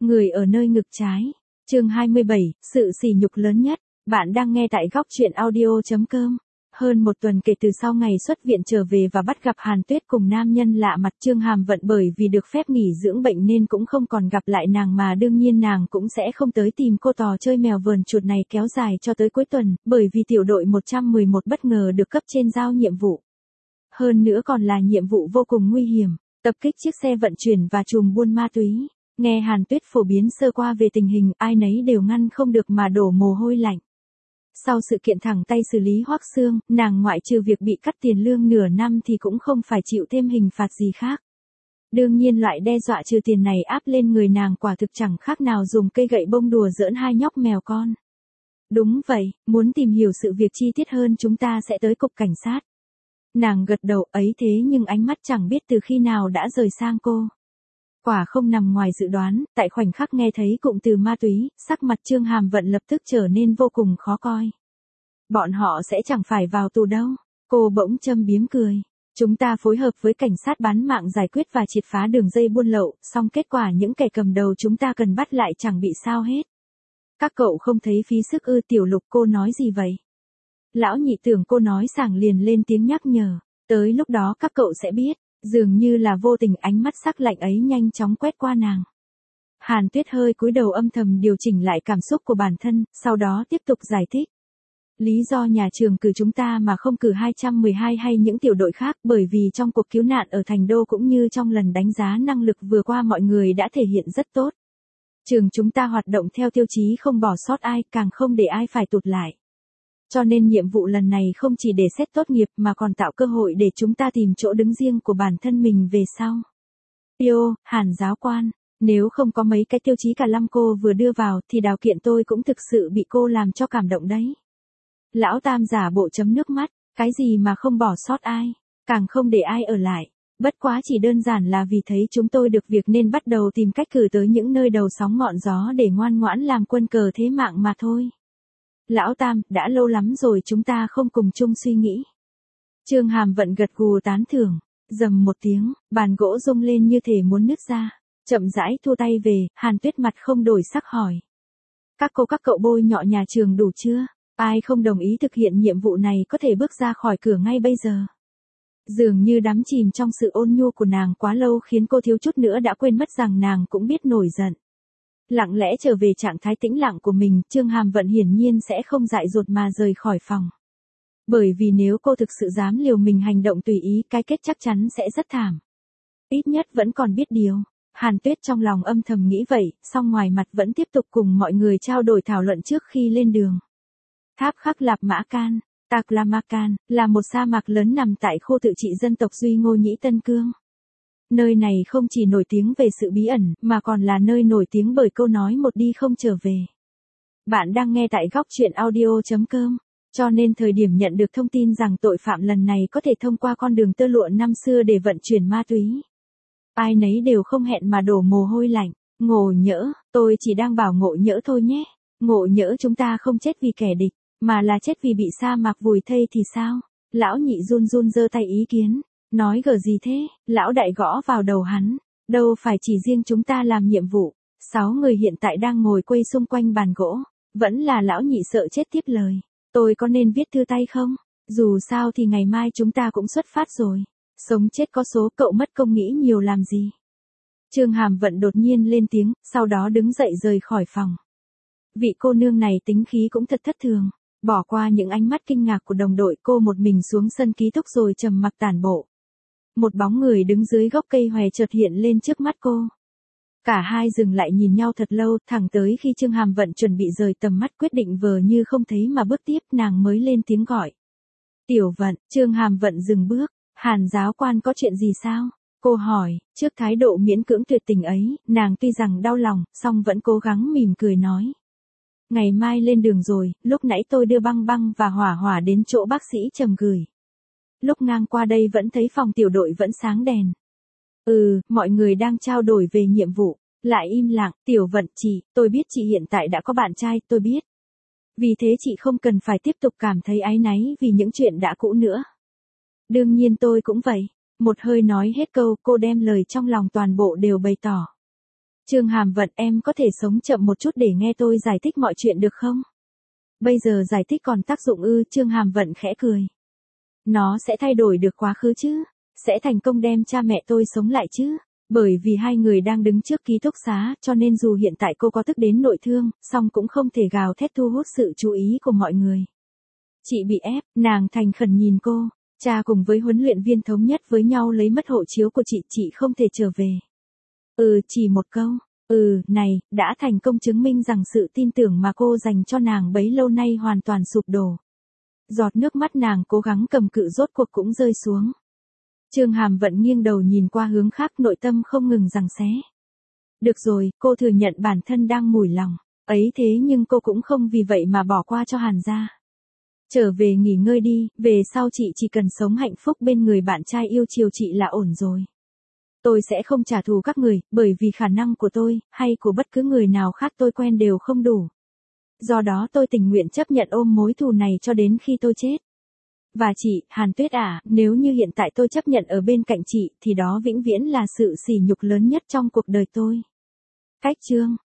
Người ở nơi ngực trái. Chương 27, sự sỉ nhục lớn nhất. Bạn đang nghe tại góc truyện audio.com. Hơn một tuần kể từ sau ngày xuất viện trở về và bắt gặp Hàn Tuyết cùng nam nhân lạ mặt, Trương Hàm Vận bởi vì được phép nghỉ dưỡng bệnh nên cũng không còn gặp lại nàng, mà đương nhiên nàng cũng sẽ không tới tìm cô. Trò chơi mèo vờn chuột này kéo dài cho tới cuối tuần, bởi vì tiểu đội 111 bất ngờ được cấp trên giao nhiệm vụ. Hơn nữa còn là nhiệm vụ vô cùng nguy hiểm, tập kích chiếc xe vận chuyển và trùm buôn ma túy. Nghe Hàn Tuyết phổ biến sơ qua về tình hình, ai nấy đều ngăn không được mà đổ mồ hôi lạnh. Sau sự kiện thẳng tay xử lý Hoắc Sương, nàng ngoại trừ việc bị cắt tiền lương nửa năm thì cũng không phải chịu thêm hình phạt gì khác. Đương nhiên loại đe dọa trừ tiền này áp lên người nàng quả thực chẳng khác nào dùng cây gậy bông đùa giỡn hai nhóc mèo con. Đúng vậy, muốn tìm hiểu sự việc chi tiết hơn chúng ta sẽ tới cục cảnh sát. Nàng gật đầu, ấy thế nhưng ánh mắt chẳng biết từ khi nào đã rời sang cô. Quả không nằm ngoài dự đoán, tại khoảnh khắc nghe thấy cụm từ ma túy, sắc mặt Trương Hàm Vận lập tức trở nên vô cùng khó coi. Bọn họ sẽ chẳng phải vào tù đâu. Cô bỗng châm biếm cười. Chúng ta phối hợp với cảnh sát bán mạng giải quyết và triệt phá đường dây buôn lậu, song kết quả những kẻ cầm đầu chúng ta cần bắt lại chẳng bị sao hết. Các cậu không thấy phí sức ư? Tiểu Lục, cô nói gì vậy? Lão Nhị tưởng cô nói sảng liền lên tiếng nhắc nhở. Tới lúc đó các cậu sẽ biết. Dường như là vô tình, ánh mắt sắc lạnh ấy nhanh chóng quét qua nàng. Hàn Tuyết hơi cúi đầu âm thầm điều chỉnh lại cảm xúc của bản thân, sau đó tiếp tục giải thích. Lý do nhà trường cử chúng ta mà không cử 212 hay những tiểu đội khác, bởi vì trong cuộc cứu nạn ở Thành Đô cũng như trong lần đánh giá năng lực vừa qua mọi người đã thể hiện rất tốt. Trường chúng ta hoạt động theo tiêu chí không bỏ sót ai, càng không để ai phải tụt lại. Cho nên nhiệm vụ lần này không chỉ để xét tốt nghiệp mà còn tạo cơ hội để chúng ta tìm chỗ đứng riêng của bản thân mình về sau. Yêu, Hàn giáo quan, nếu không có mấy cái tiêu chí cả năm cô vừa đưa vào thì đào kiện tôi cũng thực sự bị cô làm cho cảm động đấy. Lão Tam giả bộ chấm nước mắt, cái gì mà không bỏ sót ai, càng không để ai ở lại. Bất quá chỉ đơn giản là vì thấy chúng tôi được việc nên bắt đầu tìm cách cử tới những nơi đầu sóng ngọn gió để ngoan ngoãn làm quân cờ thế mạng mà thôi. Lão Tam, đã lâu lắm rồi chúng ta không cùng chung suy nghĩ. Trương Hàm Vận gật gù tán thưởng, rầm một tiếng, bàn gỗ rung lên như thể muốn nứt ra, chậm rãi thua tay về. Hàn Tuyết mặt không đổi sắc hỏi. Các cậu bôi nhọ nhà trường đủ chưa? Ai không đồng ý thực hiện nhiệm vụ này có thể bước ra khỏi cửa ngay bây giờ. Dường như đắm chìm trong sự ôn nhu của nàng quá lâu khiến cô thiếu chút nữa đã quên mất rằng nàng cũng biết nổi giận. Lặng lẽ trở về trạng thái tĩnh lặng của mình, Trương Hàm Vận hiển nhiên sẽ không dại dột mà rời khỏi phòng. Bởi vì nếu cô thực sự dám liều mình hành động tùy ý, cái kết chắc chắn sẽ rất thảm. Ít nhất vẫn còn biết điều. Hàn Tuyết trong lòng âm thầm nghĩ vậy, song ngoài mặt vẫn tiếp tục cùng mọi người trao đổi thảo luận trước khi lên đường. Tháp Khắc Lạp Mã Can, Taklamakan, là một sa mạc lớn nằm tại khu tự trị dân tộc Duy Ngô Nhĩ Tân Cương. Nơi này không chỉ nổi tiếng về sự bí ẩn, mà còn là nơi nổi tiếng bởi câu nói một đi không trở về. Bạn đang nghe tại góc truyện audio.com, cho nên thời điểm nhận được thông tin rằng tội phạm lần này có thể thông qua con đường tơ lụa năm xưa để vận chuyển ma túy. Ai nấy đều không hẹn mà đổ mồ hôi lạnh. Ngộ Nhỡ, tôi chỉ đang bảo Ngộ Nhỡ thôi nhé. Ngộ Nhỡ chúng ta không chết vì kẻ địch, mà là chết vì bị sa mạc vùi thây thì sao? Lão Nhị run run giơ tay ý kiến. Nói gở gì thế? Lão Đại gõ vào đầu hắn. Đâu phải chỉ riêng chúng ta làm nhiệm vụ. 6 người hiện tại đang ngồi quây xung quanh bàn gỗ. Vẫn là Lão Nhị sợ chết tiếp lời. Tôi có nên viết thư tay không? Dù sao thì ngày mai chúng ta cũng xuất phát rồi. Sống chết có số, cậu mất công nghĩ nhiều làm gì? Trương Hàm Vận đột nhiên lên tiếng, sau đó đứng dậy rời khỏi phòng. Vị cô nương này tính khí cũng thật thất thường. Bỏ qua những ánh mắt kinh ngạc của đồng đội, cô một mình xuống sân ký túc rồi trầm mặc tản bộ. Một bóng người đứng dưới gốc cây hòe chợt hiện lên trước mắt cô. Cả hai dừng lại nhìn nhau thật lâu, thẳng tới khi Trương Hàm Vận chuẩn bị rời tầm mắt quyết định vờ như không thấy mà bước tiếp, nàng mới lên tiếng gọi. Tiểu Vận. Trương Hàm Vận dừng bước. Hàn giáo quan có chuyện gì sao? Cô hỏi. Trước thái độ miễn cưỡng tuyệt tình ấy, nàng tuy rằng đau lòng, song vẫn cố gắng mỉm cười nói. Ngày mai lên đường rồi, lúc nãy tôi đưa Băng Băng và Hỏa Hỏa đến chỗ bác sĩ Trầm gửi. Lúc ngang qua đây vẫn thấy phòng tiểu đội vẫn sáng đèn. Mọi người đang trao đổi về nhiệm vụ. Lại im lặng. Tiểu Vận, tôi biết chị hiện tại đã có bạn trai, tôi biết. Vì thế chị không cần phải tiếp tục cảm thấy áy náy vì những chuyện đã cũ nữa. Đương nhiên tôi cũng vậy. Một hơi nói hết câu, cô đem lời trong lòng toàn bộ đều bày tỏ. Trương Hàm Vận, em có thể sống chậm một chút để nghe tôi giải thích mọi chuyện được không? Bây giờ giải thích còn tác dụng ư? Trương Hàm Vận khẽ cười. Nó sẽ thay đổi được quá khứ chứ? Sẽ thành công đem cha mẹ tôi sống lại chứ? Bởi vì hai người đang đứng trước ký túc xá, cho nên dù hiện tại cô có tức đến nội thương, song cũng không thể gào thét thu hút sự chú ý của mọi người. Chị bị ép, nàng thành khẩn nhìn cô. Cha cùng với huấn luyện viên thống nhất với nhau lấy mất hộ chiếu của chị không thể trở về. Chỉ một câu. Này, đã thành công chứng minh rằng sự tin tưởng mà cô dành cho nàng bấy lâu nay hoàn toàn sụp đổ. Giọt nước mắt nàng cố gắng cầm cự rốt cuộc cũng rơi xuống. Trương Hàm Vận nghiêng đầu nhìn qua hướng khác, nội tâm không ngừng giằng xé. Được rồi, cô thừa nhận bản thân đang mủi lòng. Ấy thế nhưng cô cũng không vì vậy mà bỏ qua cho Hàn gia. Trở về nghỉ ngơi đi, về sau chị chỉ cần sống hạnh phúc bên người bạn trai yêu chiều chị là ổn rồi. Tôi sẽ không trả thù các người, bởi vì khả năng của tôi, hay của bất cứ người nào khác tôi quen đều không đủ. Do đó tôi tình nguyện chấp nhận ôm mối thù này cho đến khi tôi chết. Và chị, Hàn Tuyết nếu như hiện tại tôi chấp nhận ở bên cạnh chị, thì đó vĩnh viễn là sự sỉ nhục lớn nhất trong cuộc đời tôi. Cách chương